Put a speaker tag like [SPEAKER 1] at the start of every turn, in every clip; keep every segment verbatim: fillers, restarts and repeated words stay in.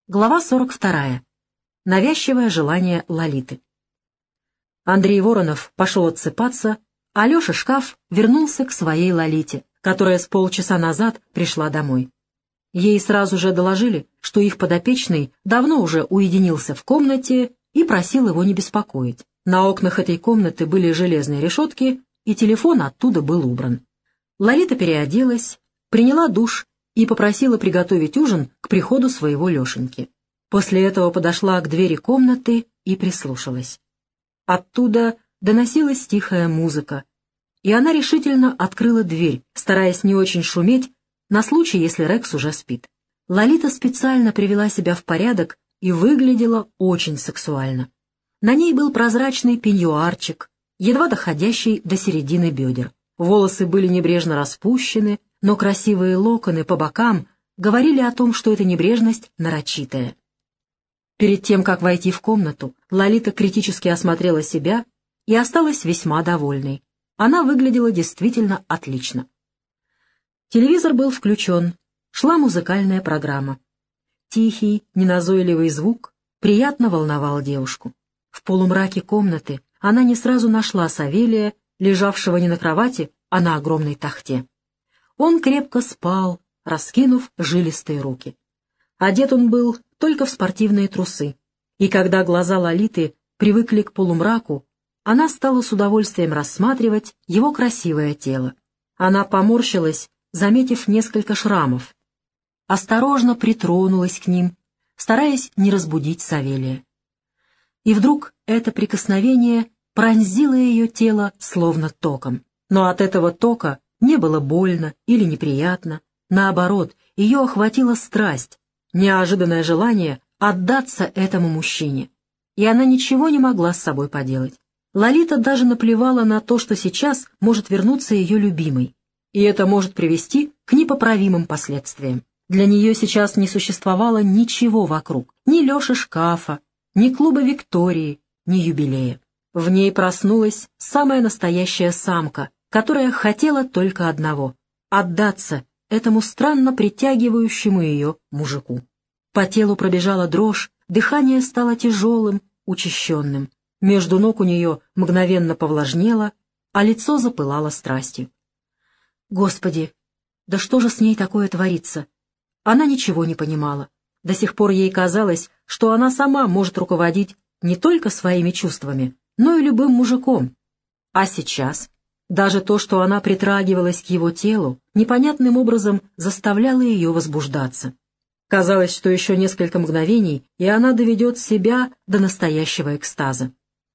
[SPEAKER 1] Глава сорок вторая. Навязчивое желание Лолиты. Андрей Воронов пошел отсыпаться, а Леша Шкаф вернулся к своей Лолите, которая с полчаса назад пришла домой. Ей сразу же доложили, что их подопечный давно уже уединился в комнате и просил его не беспокоить. На окнах этой комнаты были железные решетки, и телефон оттуда был убран. Лолита переоделась, приняла душ и попросила приготовить ужин к приходу своего Лешеньки. После этого подошла к двери комнаты и прислушалась. Оттуда доносилась тихая музыка, и она решительно открыла дверь, стараясь не очень шуметь, на случай, если Рекс уже спит. Лолита специально привела себя в порядок и выглядела очень сексуально. На ней был прозрачный пеньюарчик, едва доходящий до середины бедер. Волосы были небрежно распущены, но красивые локоны по бокам говорили о том, что эта небрежность нарочитая. Перед тем, как войти в комнату, Лолита критически осмотрела себя и осталась весьма довольной. Она выглядела действительно отлично. Телевизор был включен, шла музыкальная программа. Тихий, неназойливый звук приятно волновал девушку. В полумраке комнаты она не сразу нашла Савелия, лежавшего не на кровати, а на огромной тахте. Он крепко спал, раскинув жилистые руки. Одет он был только в спортивные трусы, и когда глаза Лолиты привыкли к полумраку, она стала с удовольствием рассматривать его красивое тело. Она поморщилась, заметив несколько шрамов. Осторожно притронулась к ним, стараясь не разбудить Савелия. И вдруг это прикосновение пронзило ее тело словно током. Но от этого тока не было больно или неприятно. Наоборот, ее охватила страсть, неожиданное желание отдаться этому мужчине. И она ничего не могла с собой поделать. Лолита даже наплевала на то, что сейчас может вернуться ее любимый. И это может привести к непоправимым последствиям. Для нее сейчас не существовало ничего вокруг. Ни Леши Шкафа, ни клуба Виктории, ни юбилея. В ней проснулась самая настоящая самка, которая хотела только одного — отдаться этому странно притягивающему ее мужику. По телу пробежала дрожь, дыхание стало тяжелым, учащенным. Между ног у нее мгновенно повлажнело, а лицо запылало страстью. Господи, да что же с ней такое творится? Она ничего не понимала. До сих пор ей казалось, что она сама может руководить не только своими чувствами, но и любым мужиком. А сейчас даже то, что она притрагивалась к его телу, непонятным образом заставляло ее возбуждаться. Казалось, что еще несколько мгновений, и она доведет себя до настоящего экстаза.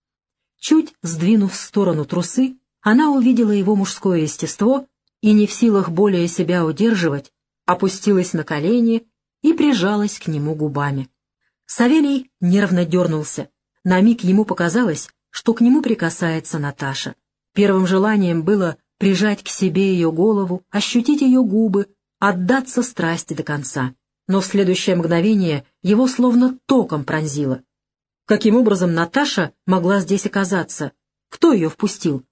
[SPEAKER 1] Чуть сдвинув в сторону трусы, она увидела его мужское естество и, не в силах более себя удерживать, опустилась на колени и прижалась к нему губами. Савелий нервно дернулся. На миг ему показалось, что к нему прикасается Наташа. Первым желанием было прижать к себе ее голову, ощутить ее губы, отдаться страсти до конца. Но в следующее мгновение его словно током пронзило. Каким образом Наташа могла здесь оказаться? Кто ее впустил?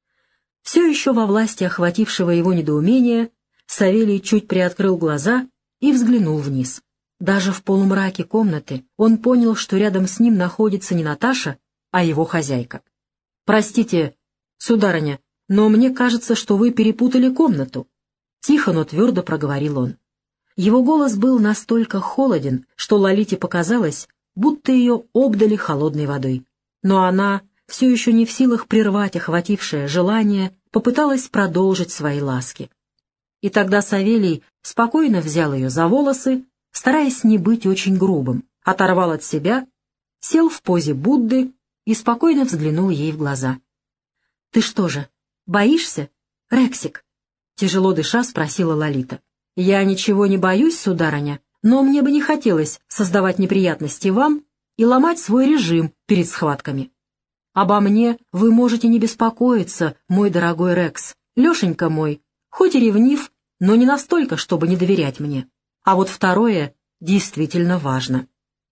[SPEAKER 1] Все еще во власти охватившего его недоумения, Савелий чуть приоткрыл глаза и взглянул вниз. Даже в полумраке комнаты он понял, что рядом с ним находится не Наташа, а его хозяйка. «Простите, сударыня, но мне кажется, что вы перепутали комнату», — тихо, но твердо проговорил он. Его голос был настолько холоден, что Лолите показалось, будто ее обдали холодной водой. Но она, все еще не в силах прервать охватившее желание, попыталась продолжить свои ласки. И тогда Савелий спокойно взял ее за волосы, стараясь не быть очень грубым, оторвал от себя, сел в позе Будды и спокойно взглянул ей в глаза. «Ты что же, боишься, Рексик?» — тяжело дыша спросила Лолита. «Я ничего не боюсь, сударыня, но мне бы не хотелось создавать неприятности вам и ломать свой режим перед схватками. Обо мне вы можете не беспокоиться, мой дорогой Рекс. Лешенька мой, хоть и ревнив, но не настолько, чтобы не доверять мне. А вот второе действительно важно».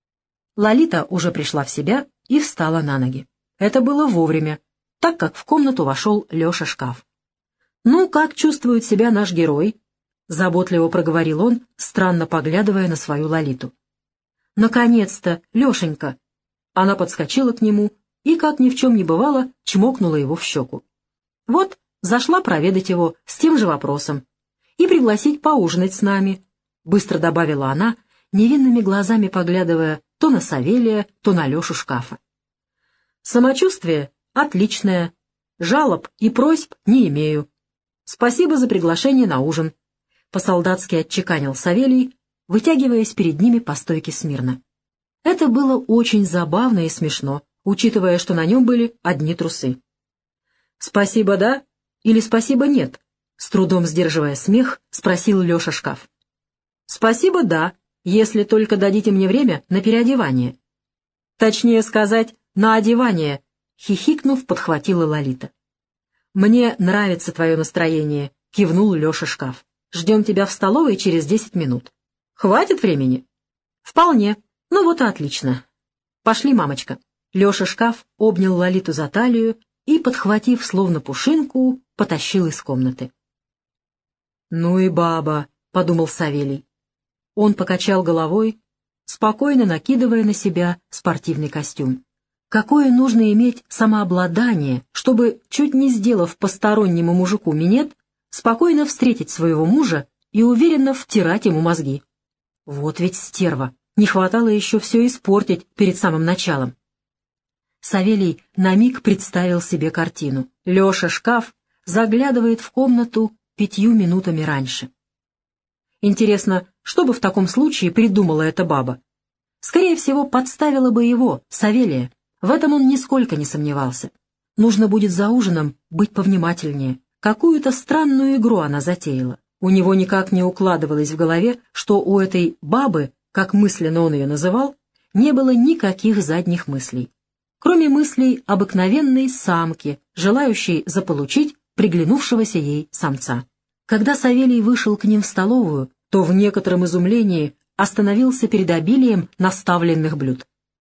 [SPEAKER 1] Лолита уже пришла в себя и встала на ноги. Это было вовремя, так как в комнату вошел Леша Шкаф. «Ну, как чувствует себя наш герой?» — заботливо проговорил он, странно поглядывая на свою Лолиту. «Наконец-то, Лешенька!» Она подскочила к нему и, как ни в чем не бывало, чмокнула его в щеку. «Вот, зашла проведать его с тем же вопросом и пригласить поужинать с нами», — быстро добавила она, невинными глазами поглядывая то на Савелия, то на Лешу Шкафа. «Самочувствие отличное, жалоб и просьб не имею. Спасибо за приглашение на ужин», — по-солдатски отчеканил Савелий, вытягиваясь перед ними по стойке смирно. Это было очень забавно и смешно, учитывая, что на нем были одни трусы. «Спасибо, да? Или спасибо, нет?» — с трудом сдерживая смех, спросил Леша Шкаф. «Спасибо, да, если только дадите мне время на переодевание». «Точнее сказать, на одевание», — хихикнув, подхватила Лолита. «Мне нравится твое настроение», — кивнул Леша Шкаф. «Ждем тебя в столовой через десять минут. Хватит времени?» «Вполне. Ну вот и отлично. Пошли, мамочка». Леша Шкаф обнял Лолиту за талию и, подхватив словно пушинку, потащил из комнаты. «Ну и баба», — подумал Савелий. Он покачал головой, спокойно накидывая на себя спортивный костюм. Какое нужно иметь самообладание, чтобы, чуть не сделав постороннему мужику минет, спокойно встретить своего мужа и уверенно втирать ему мозги. Вот ведь стерва, не хватало еще все испортить перед самым началом. Савелий на миг представил себе картину. Леша Шкаф заглядывает в комнату пятью минутами раньше. Интересно, что бы в таком случае придумала эта баба? Скорее всего, подставила бы его, Савелия. В этом он нисколько не сомневался. Нужно будет за ужином быть повнимательнее. Какую-то странную игру она затеяла. У него никак не укладывалось в голове, что у этой бабы, как мысленно он ее называл, не было никаких задних мыслей, кроме мыслей обыкновенной самки, желающей заполучить приглянувшегося ей самца. Когда Савелий вышел к ним в столовую, то в некотором изумлении остановился перед обилием наставленных блюд.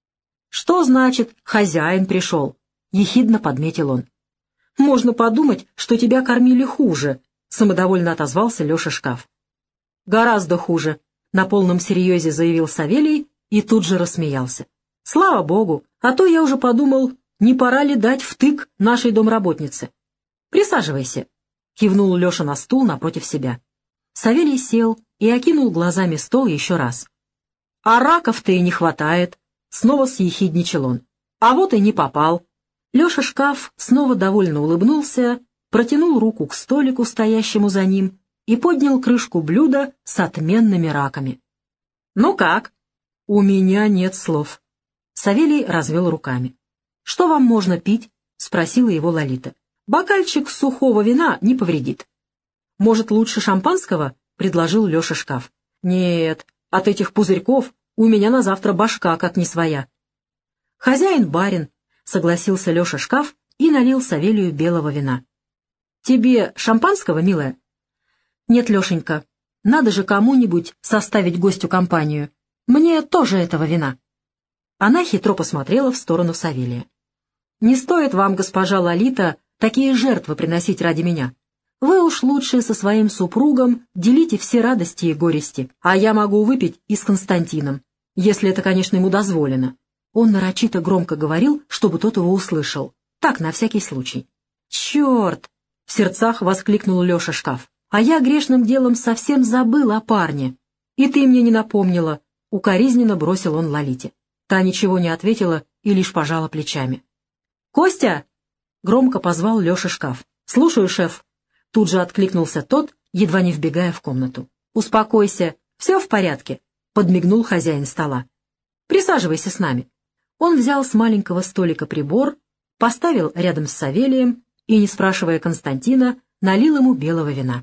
[SPEAKER 1] «Что значит, хозяин пришел?» — ехидно подметил он. «Можно подумать, что тебя кормили хуже», — самодовольно отозвался Леша Шкаф. «Гораздо хуже», — на полном серьезе заявил Савелий и тут же рассмеялся. «Слава богу, а то я уже подумал, не пора ли дать втык нашей домработнице. Присаживайся», — кивнул Леша на стул напротив себя. Савелий сел и окинул глазами стол еще раз. «А раков-то и не хватает», — снова съехидничал он. «А вот и не попал». Леша Шкаф снова довольно улыбнулся, протянул руку к столику, стоящему за ним, и поднял крышку блюда с отменными раками. «Ну как?» «У меня нет слов». Савелий развел руками. «Что вам можно пить?» — спросила его Лолита. «Бокальчик сухого вина не повредит». «Может, лучше шампанского?» — предложил Леша Шкаф. «Нет, от этих пузырьков у меня на завтра башка как не своя». «Хозяин-барин», — согласился Леша Шкаф и налил Савелию белого вина. «Тебе шампанского, милая?» «Нет, Лешенька, надо же кому-нибудь составить гостю компанию. Мне тоже этого вина». Она хитро посмотрела в сторону Савелия. «Не стоит вам, госпожа Лолита, такие жертвы приносить ради меня. Вы уж лучше со своим супругом делите все радости и горести, а я могу выпить и с Константином, если это, конечно, ему дозволено». Он нарочито громко говорил, чтобы тот его услышал. Так, на всякий случай. «Черт!» — в сердцах воскликнул Леша Шкаф. «А я грешным делом совсем забыл о парне. И ты мне не напомнила», — укоризненно бросил он Лолите. Та ничего не ответила и лишь пожала плечами. «Костя!» — громко позвал Леша Шкаф. «Слушаю, шеф». Тут же откликнулся тот, едва не вбегая в комнату. «Успокойся, все в порядке», — подмигнул хозяин стола. «Присаживайся с нами». Он взял с маленького столика прибор, поставил рядом с Савелием и, не спрашивая Константина, налил ему белого вина.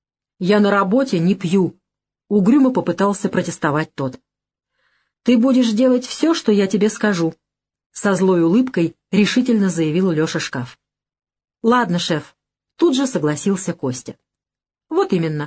[SPEAKER 1] «Я на работе не пью», — угрюмо попытался протестовать тот. «Ты будешь делать все, что я тебе скажу», — со злой улыбкой решительно заявил Леша Шкаф. «Ладно, шеф», — тут же согласился Костя. «Вот именно».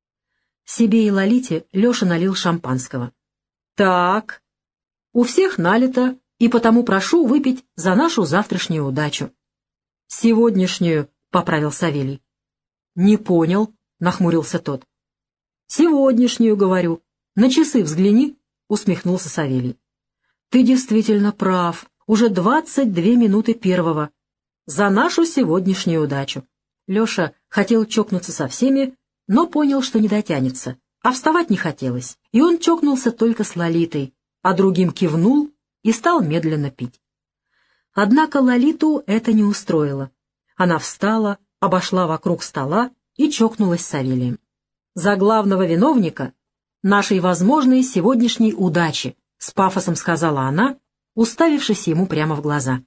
[SPEAKER 1] Себе и Лолите Леша налил шампанского. «Так, у всех налито, и потому прошу выпить за нашу завтрашнюю удачу». «Сегодняшнюю», — поправил Савелий. «Не понял», — нахмурился тот. «Сегодняшнюю, говорю. На часы взгляни». — усмехнулся Савелий. «Ты действительно прав. Уже двадцать две минуты первого. За нашу сегодняшнюю удачу». Леша хотел чокнуться со всеми, но понял, что не дотянется, а вставать не хотелось, и он чокнулся только с Лолитой, а другим кивнул и стал медленно пить. Однако Лолиту это не устроило. Она встала, обошла вокруг стола и чокнулась с Савелием. «За главного виновника нашей возможной сегодняшней удачи», — с пафосом сказала она, уставившись ему прямо в глаза.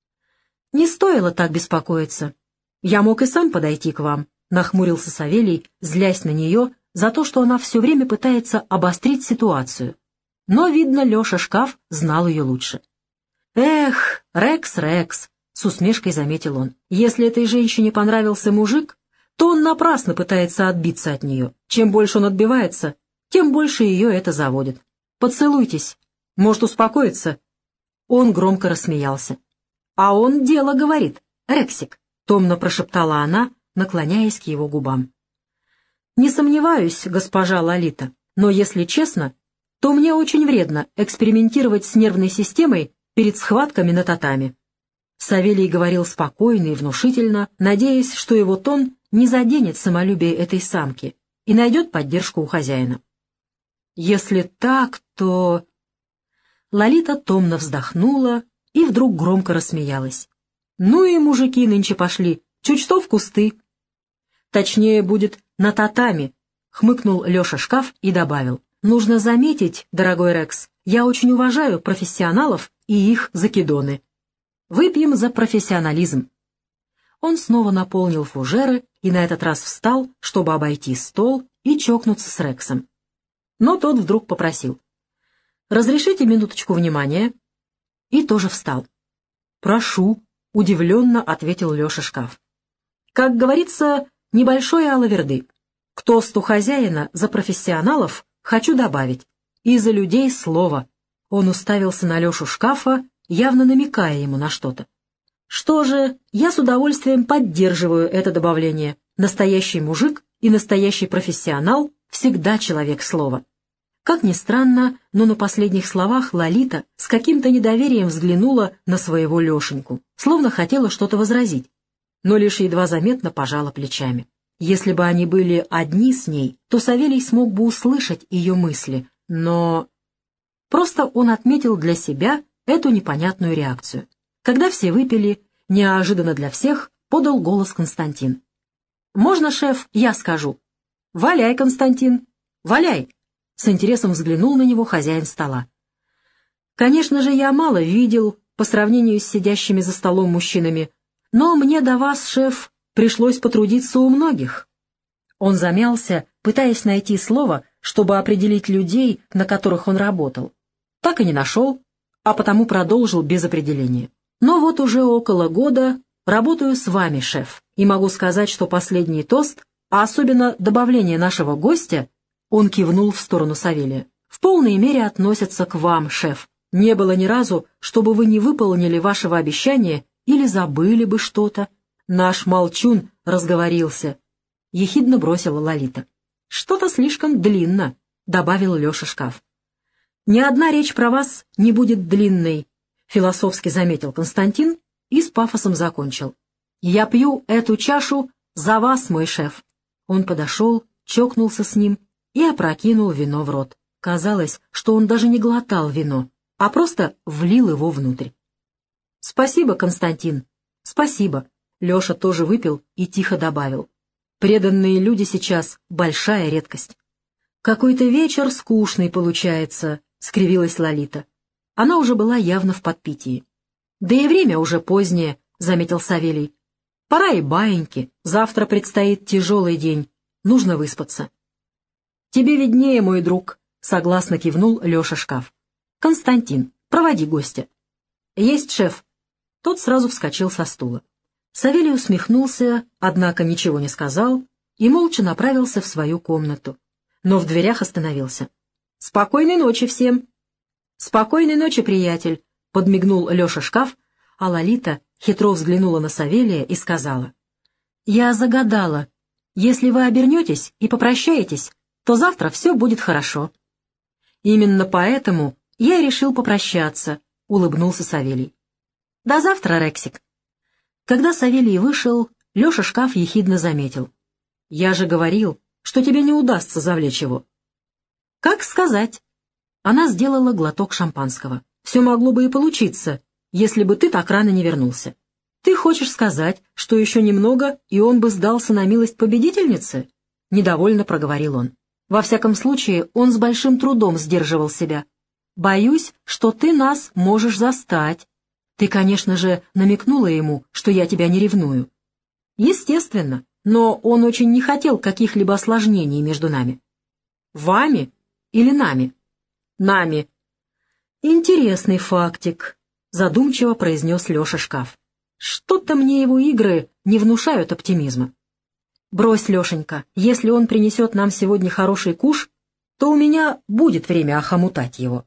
[SPEAKER 1] «Не стоило так беспокоиться. Я мог и сам подойти к вам», — нахмурился Савелий, злясь на нее за то, что она все время пытается обострить ситуацию. Но, видно, Леша Шкаф знал ее лучше. «Эх, Рекс, Рекс», — с усмешкой заметил он, — «если этой женщине понравился мужик, то он напрасно пытается отбиться от нее. Чем больше он отбивается, тем больше ее это заводит. Поцелуйтесь. Может, успокоиться?» Он громко рассмеялся. «А он дело говорит, Рексик», — томно прошептала она, наклоняясь к его губам. «Не сомневаюсь, госпожа Лолита, но, если честно, то мне очень вредно экспериментировать с нервной системой перед схватками на татами». Савелий говорил спокойно и внушительно, надеясь, что его тон не заденет самолюбие этой самки и найдет поддержку у хозяина. «Если так, то...» Лолита томно вздохнула и вдруг громко рассмеялась. «Ну и мужики нынче пошли, чуть что в кусты». «Точнее будет на татами», — хмыкнул Леша Шкаф и добавил. «Нужно заметить, дорогой Рекс, я очень уважаю профессионалов и их закидоны. Выпьем за профессионализм». Он снова наполнил фужеры и на этот раз встал, чтобы обойти стол и чокнуться с Рексом. Но тот вдруг попросил: «Разрешите минуточку внимания?» И тоже встал. «Прошу», — удивленно ответил Леша Шкаф. «Как говорится, небольшое алаверды. К тосту хозяина за профессионалов хочу добавить. И за людей слово». Он уставился на Лешу Шкафа, явно намекая ему на что-то. «Что же, я с удовольствием поддерживаю это добавление. Настоящий мужик и настоящий профессионал всегда человек слова». Как ни странно, но на последних словах Лолита с каким-то недоверием взглянула на своего Лешеньку, словно хотела что-то возразить, но лишь едва заметно пожала плечами. Если бы они были одни с ней, то Савелий смог бы услышать ее мысли, но... Просто он отметил для себя эту непонятную реакцию. Когда все выпили, неожиданно для всех подал голос Константин. «Можно, шеф, я скажу?» «Валяй, Константин, валяй!» С интересом взглянул на него хозяин стола. «Конечно же, я мало видел по сравнению с сидящими за столом мужчинами, но мне до вас, шеф, пришлось потрудиться у многих». Он замялся, пытаясь найти слово, чтобы определить людей, на которых он работал. Так и не нашел, а потому продолжил без определения. «Но вот уже около года работаю с вами, шеф, и могу сказать, что последний тост, а особенно добавление нашего гостя, он кивнул в сторону Савелия, в полной мере относятся к вам, шеф. Не было ни разу, чтобы вы не выполнили вашего обещания или забыли бы что-то. Наш молчун разговорился», — ехидно бросила Лолита. «Что-то слишком длинно», — добавил Леша Шкаф. «Ни одна речь про вас не будет длинной», — философски заметил Константин и с пафосом закончил. «Я пью эту чашу за вас, мой шеф». Он подошел, чокнулся с ним и опрокинул вино в рот. Казалось, что он даже не глотал вино, а просто влил его внутрь. «Спасибо, Константин, спасибо». Леша тоже выпил и тихо добавил. «Преданные люди сейчас — большая редкость». «Какой-то вечер скучный получается», — скривилась Лолита. Она уже была явно в подпитии. «Да и время уже позднее», — заметил Савелий. «Пора и баиньки, завтра предстоит тяжелый день, нужно выспаться». «Тебе виднее, мой друг», — согласно кивнул Леша Шкаф. «Константин, проводи гостя». «Есть, шеф». Тот сразу вскочил со стула. Савелий усмехнулся, однако ничего не сказал, и молча направился в свою комнату, но в дверях остановился. «Спокойной ночи всем!» «Спокойной ночи, приятель!» — подмигнул Леша Шкаф, а Лолита хитро взглянула на Савелия и сказала. «Я загадала. Если вы обернетесь и попрощаетесь, то завтра все будет хорошо». Именно поэтому я и решил попрощаться, — улыбнулся Савелий. До завтра, Рексик. Когда Савелий вышел, Леша Шкаф ехидно заметил. Я же говорил, что тебе не удастся завлечь его. Как сказать? Она сделала глоток шампанского. Все могло бы и получиться, если бы ты так рано не вернулся. Ты хочешь сказать, что еще немного, и он бы сдался на милость победительницы? Недовольно проговорил он. Во всяком случае, он с большим трудом сдерживал себя. Боюсь, что ты нас можешь застать. Ты, конечно же, намекнула ему, что я тебя не ревную. Естественно, но он очень не хотел каких-либо осложнений между нами. Вами или нами? Нами. Интересный фактик, задумчиво произнес Леша Шкаф. Что-то мне его игры не внушают оптимизма. Брось, Лешенька, если он принесет нам сегодня хороший куш, то у меня будет время охомутать его.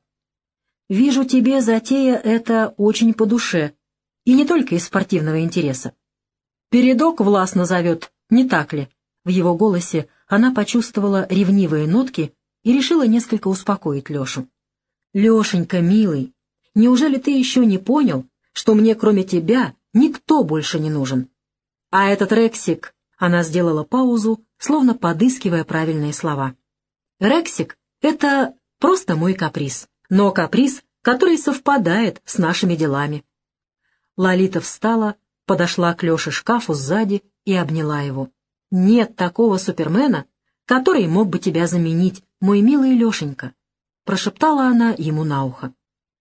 [SPEAKER 1] Вижу, тебе затея эта очень по душе, и не только из спортивного интереса. Передок властно зовет, не так ли? В его голосе она почувствовала ревнивые нотки и решила несколько успокоить Лешу. Лешенька, милый, неужели ты еще не понял, что мне кроме тебя никто больше не нужен? А этот Рексик, она сделала паузу, словно подыскивая правильные слова. Рексик — это просто мой каприз, но каприз, который совпадает с нашими делами. Лолита встала, подошла к Леше Шкафу сзади и обняла его. Нет такого супермена, который мог бы тебя заменить, мой милый Лешенька, прошептала она ему на ухо.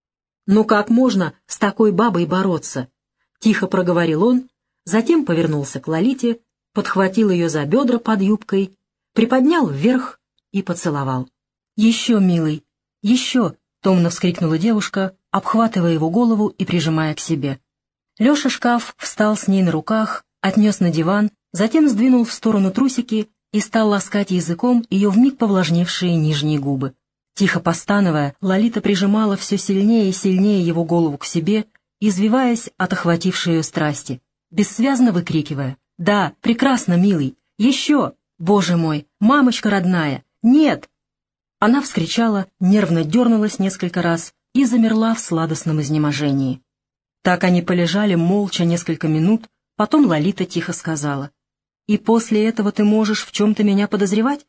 [SPEAKER 1] «Ну как можно с такой бабой бороться?» — тихо проговорил он, затем повернулся к Лолите, подхватил ее за бедра под юбкой, приподнял вверх и поцеловал. «Еще, милый, еще!» — томно вскрикнула девушка, обхватывая его голову и прижимая к себе. Леша Шкаф встал с ней на руках, отнес на диван, затем сдвинул в сторону трусики и стал ласкать языком ее вмиг повлажневшие нижние губы. Тихо постановая, Лолита прижимала все сильнее и сильнее его голову к себе, извиваясь от охватившей ее страсти, бессвязно выкрикивая: «Да, прекрасно, милый! Еще! Боже мой! Мамочка родная! Нет!» Она вскричала, нервно дернулась несколько раз и замерла в сладостном изнеможении. Так они полежали молча несколько минут, потом Лолита тихо сказала: «И после этого ты можешь в чем-то меня подозревать?»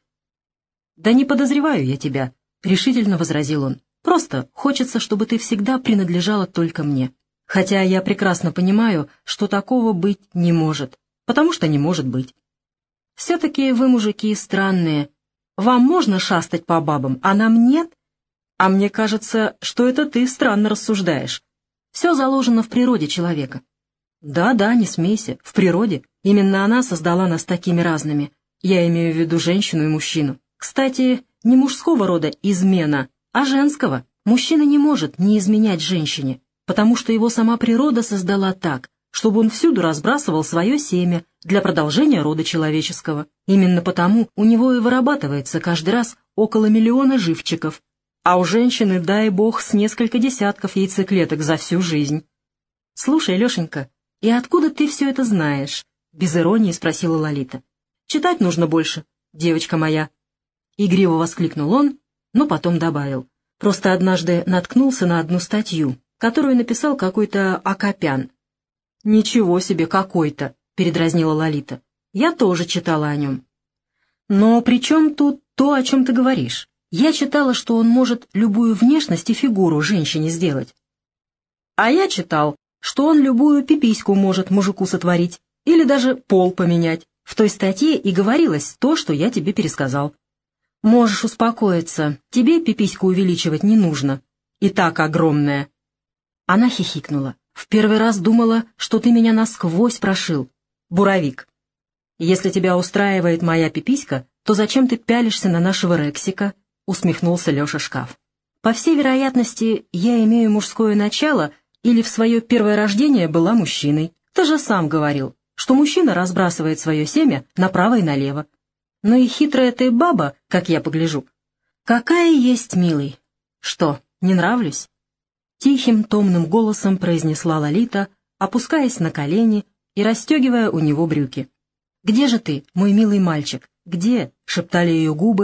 [SPEAKER 1] «Да не подозреваю я тебя», — решительно возразил он. «Просто хочется, чтобы ты всегда принадлежала только мне. Хотя я прекрасно понимаю, что такого быть не может, потому что не может быть. Все-таки вы, мужики, странные. Вам можно шастать по бабам, а нам нет? А мне кажется, что это ты странно рассуждаешь. Все заложено в природе человека». «Да-да, не смейся, в природе. Именно она создала нас такими разными. Я имею в виду женщину и мужчину. Кстати, не мужского рода измена, а женского. Мужчина не может не изменять женщине, потому что его сама природа создала так, чтобы он всюду разбрасывал свое семя для продолжения рода человеческого. Именно потому у него и вырабатывается каждый раз около миллиона живчиков, а у женщины, дай бог, с несколько десятков яйцеклеток за всю жизнь. «Слушай, Лешенька, и откуда ты все это знаешь?» — без иронии спросила Лолита. «Читать нужно больше, девочка моя». Игриво воскликнул он, но потом добавил. «Просто однажды наткнулся на одну статью, которую написал какой-то Акопян». «Ничего себе, какой-то!» — передразнила Лолита. «Я тоже читала о нем». «Но при чем тут то, о чем ты говоришь? Я читала, что он может любую внешность и фигуру женщине сделать». «А я читал, что он любую пипиську может мужику сотворить или даже пол поменять. В той статье и говорилось то, что я тебе пересказал. Можешь успокоиться, тебе пипиську увеличивать не нужно. И так огромная». Она хихикнула. «В первый раз думала, что ты меня насквозь прошил. Буровик. Если тебя устраивает моя пиписька, то зачем ты пялишься на нашего Рексика?» — усмехнулся Леша Шкаф. «По всей вероятности, я имею мужское начало или в свое первое рождение была мужчиной. Ты же сам говорил, что мужчина разбрасывает свое семя направо и налево. Но и хитрая ты баба, как я погляжу. Какая есть, милый. Что, не нравлюсь?» Тихим, томным голосом произнесла Лолита, опускаясь на колени и расстегивая у него брюки. «Где же ты, мой милый мальчик? Где?» — шептали ее губы,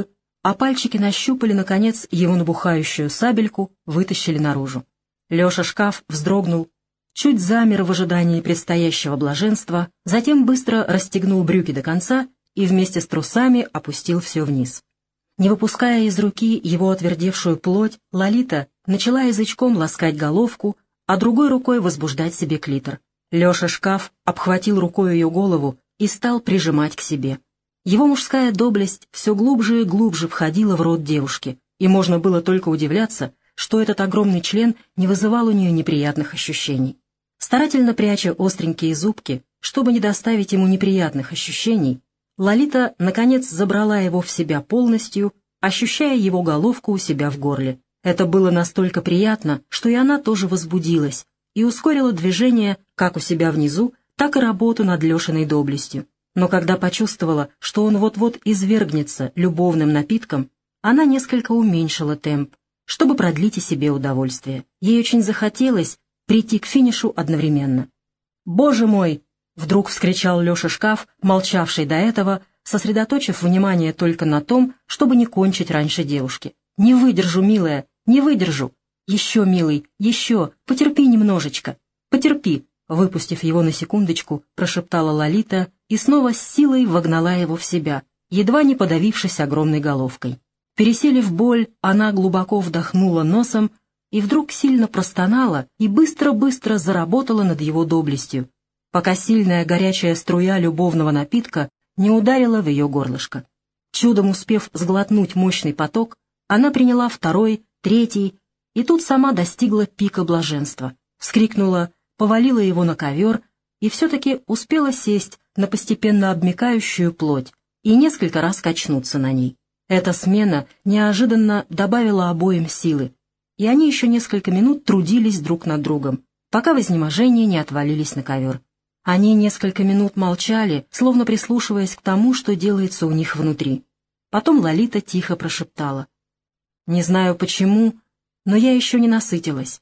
[SPEAKER 1] а пальчики нащупали, наконец, его набухающую сабельку, вытащили наружу. Леша Шкаф вздрогнул, чуть замер в ожидании предстоящего блаженства, затем быстро расстегнул брюки до конца и вместе с трусами опустил все вниз. Не выпуская из руки его отвердевшую плоть, Лолита начала язычком ласкать головку, а другой рукой возбуждать себе клитор. Леша Шкаф обхватил рукой ее голову и стал прижимать к себе. Его мужская доблесть все глубже и глубже входила в рот девушки, и можно было только удивляться, что этот огромный член не вызывал у нее неприятных ощущений. Старательно пряча остренькие зубки, чтобы не доставить ему неприятных ощущений, Лолита, наконец, забрала его в себя полностью, ощущая его головку у себя в горле. Это было настолько приятно, что и она тоже возбудилась и ускорила движение как у себя внизу, так и работу над Лешиной доблестью. Но когда почувствовала, что он вот-вот извергнется любовным напитком, она несколько уменьшила темп, чтобы продлить и себе удовольствие. Ей очень захотелось прийти к финишу одновременно. «Боже мой!» — вдруг вскричал Леша Шкаф, молчавший до этого, сосредоточив внимание только на том, чтобы не кончить раньше девушки. «Не выдержу, милая, не выдержу! Еще, милый, еще, потерпи немножечко, потерпи!» Выпустив его на секундочку, прошептала Лолита и снова с силой вогнала его в себя, едва не подавившись огромной головкой. Переселив боль, она глубоко вдохнула носом и вдруг сильно простонала и быстро-быстро заработала над его доблестью, пока сильная горячая струя любовного напитка не ударила в ее горлышко. Чудом успев сглотнуть мощный поток, она приняла второй, третий, и тут сама достигла пика блаженства. Вскрикнула, повалила его на ковер и все-таки успела сесть на постепенно обмякающую плоть и несколько раз качнуться на ней. Эта смена неожиданно добавила обоим силы, и они еще несколько минут трудились друг над другом, пока в изнеможении не отвалились на ковер. Они несколько минут молчали, словно прислушиваясь к тому, что делается у них внутри. Потом Лолита тихо прошептала: «Не знаю почему, но я еще не насытилась.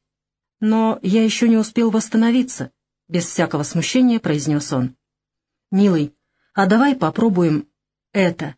[SPEAKER 1] Но я еще не успел восстановиться», — без всякого смущения произнес он. «Милый, а давай попробуем это»,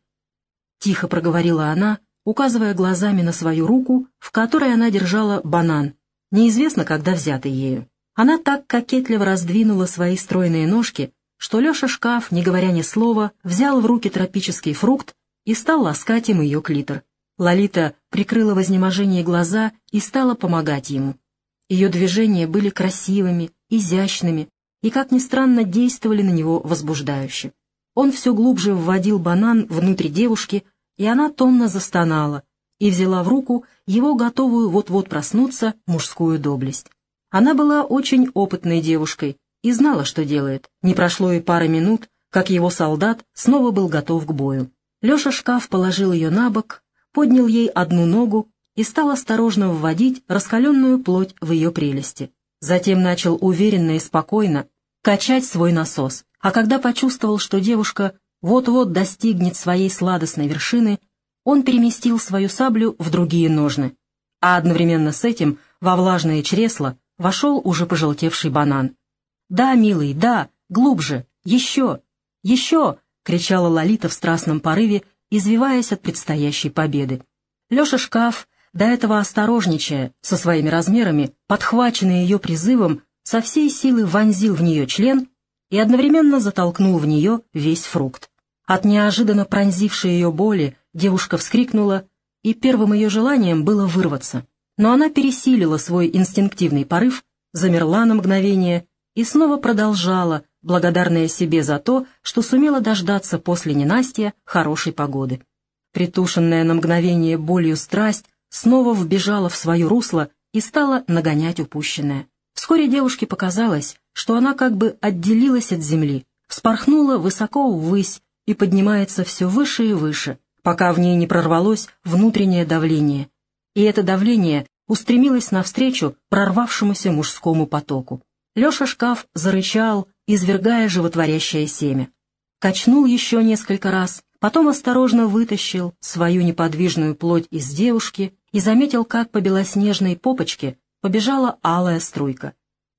[SPEAKER 1] — тихо проговорила она, указывая глазами на свою руку, в которой она держала банан, неизвестно когда взятый ею. Она так кокетливо раздвинула свои стройные ножки, что Леша Шкаф, не говоря ни слова, взял в руки тропический фрукт и стал ласкать им ее клитор. Лолита прикрыла в изнеможении глаза и стала помогать ему. Ее движения были красивыми, изящными и, как ни странно, действовали на него возбуждающе. Он все глубже вводил банан внутрь девушки, и она томно застонала и взяла в руку его готовую вот-вот проснуться мужскую доблесть. Она была очень опытной девушкой и знала, что делает. Не прошло и пары минут, как его солдат снова был готов к бою. Леша Шкаф положил ее на бок, поднял ей одну ногу и стал осторожно вводить раскаленную плоть в ее прелести. Затем начал уверенно и спокойно качать свой насос, а когда почувствовал, что девушка вот-вот достигнет своей сладостной вершины, он переместил свою саблю в другие ножны, а одновременно с этим во влажное чресло вошел уже пожелтевший банан. «Да, милый, да, глубже, еще, еще!» — кричала Лолита в страстном порыве, извиваясь от предстоящей победы. Леша Шкаф, до этого осторожничая со своими размерами, подхваченный ее призывом, со всей силы вонзил в нее член и одновременно затолкнул в нее весь фрукт. От неожиданно пронзившей ее боли девушка вскрикнула, и первым ее желанием было вырваться. Но она пересилила свой инстинктивный порыв, замерла на мгновение и снова продолжала, благодарная себе за то, что сумела дождаться после ненастья хорошей погоды. Притушенная на мгновение болью страсть снова вбежала в свое русло и стала нагонять упущенное. Вскоре девушке показалось, что она как бы отделилась от земли, вспорхнула высоко ввысь и поднимается все выше и выше, пока в ней не прорвалось внутреннее давление, и это давление устремилось навстречу прорвавшемуся мужскому потоку. Леша Шкаф зарычал, извергая животворящее семя. Качнул еще несколько раз, потом осторожно вытащил свою неподвижную плоть из девушки и заметил, как по белоснежной попочке побежала алая струйка.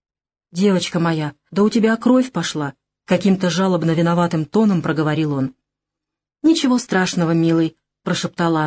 [SPEAKER 1] «Девочка моя, да у тебя кровь пошла!» — каким-то жалобно виноватым тоном проговорил он. «Ничего страшного, милый», — прошептала она.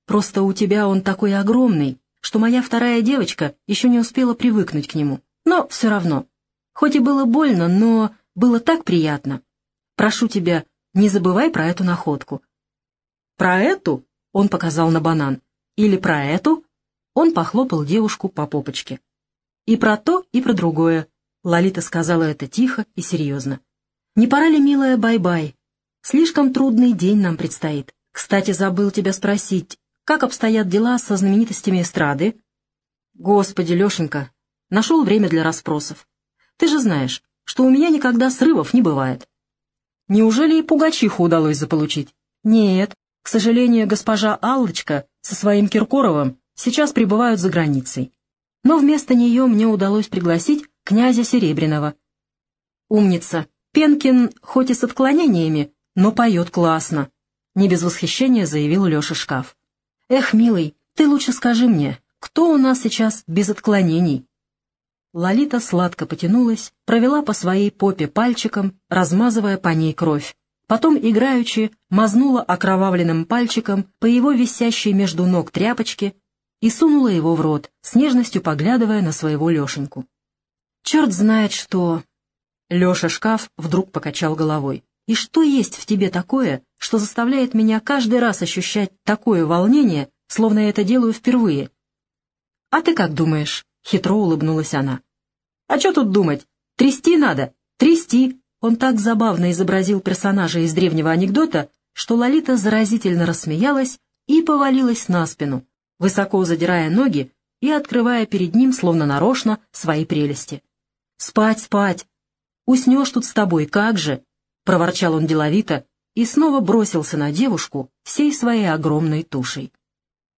[SPEAKER 1] Просто у тебя он такой огромный, что моя вторая девочка еще не успела привыкнуть к нему. Но все равно. Хоть и было больно, но было так приятно. Прошу тебя, не забывай про эту находку». «Про эту?» — он показал на банан. «Или про эту?» — он похлопал девушку по попочке. «И про то, и про другое», — Лолита сказала это тихо и серьезно. «Не пора ли, милая, бай-бай? Слишком трудный день нам предстоит. Кстати, забыл тебя спросить, как обстоят дела со знаменитостями эстрады?» «Господи, Лешенька, нашел время для расспросов. Ты же знаешь, что у меня никогда срывов не бывает». «Неужели и Пугачиху удалось заполучить?» «Нет, к сожалению, госпожа Аллочка со своим Киркоровым сейчас пребывают за границей. Но вместо нее мне удалось пригласить князя Серебряного». «Умница. Пенкин хоть и с отклонениями, но поет классно», — не без восхищения заявил Леша Шкаф. «Эх, милый, ты лучше скажи мне, кто у нас сейчас без отклонений?» Лолита сладко потянулась, провела по своей попе пальчиком, размазывая по ней кровь. Потом, играючи, мазнула окровавленным пальчиком по его висящей между ног тряпочке и сунула его в рот, с нежностью поглядывая на своего Лешеньку. «Черт знает что...» Леша Шкаф вдруг покачал головой. «И что есть в тебе такое, что заставляет меня каждый раз ощущать такое волнение, словно я это делаю впервые?» «А ты как думаешь?» — хитро улыбнулась она. «А что тут думать? Трясти надо! Трясти!» Он так забавно изобразил персонажа из древнего анекдота, что Лолита заразительно рассмеялась и повалилась на спину, высоко задирая ноги и открывая перед ним, словно нарочно, свои прелести. «Спать, спать! Уснешь тут с тобой, как же!» — проворчал он деловито и снова бросился на девушку всей своей огромной тушей.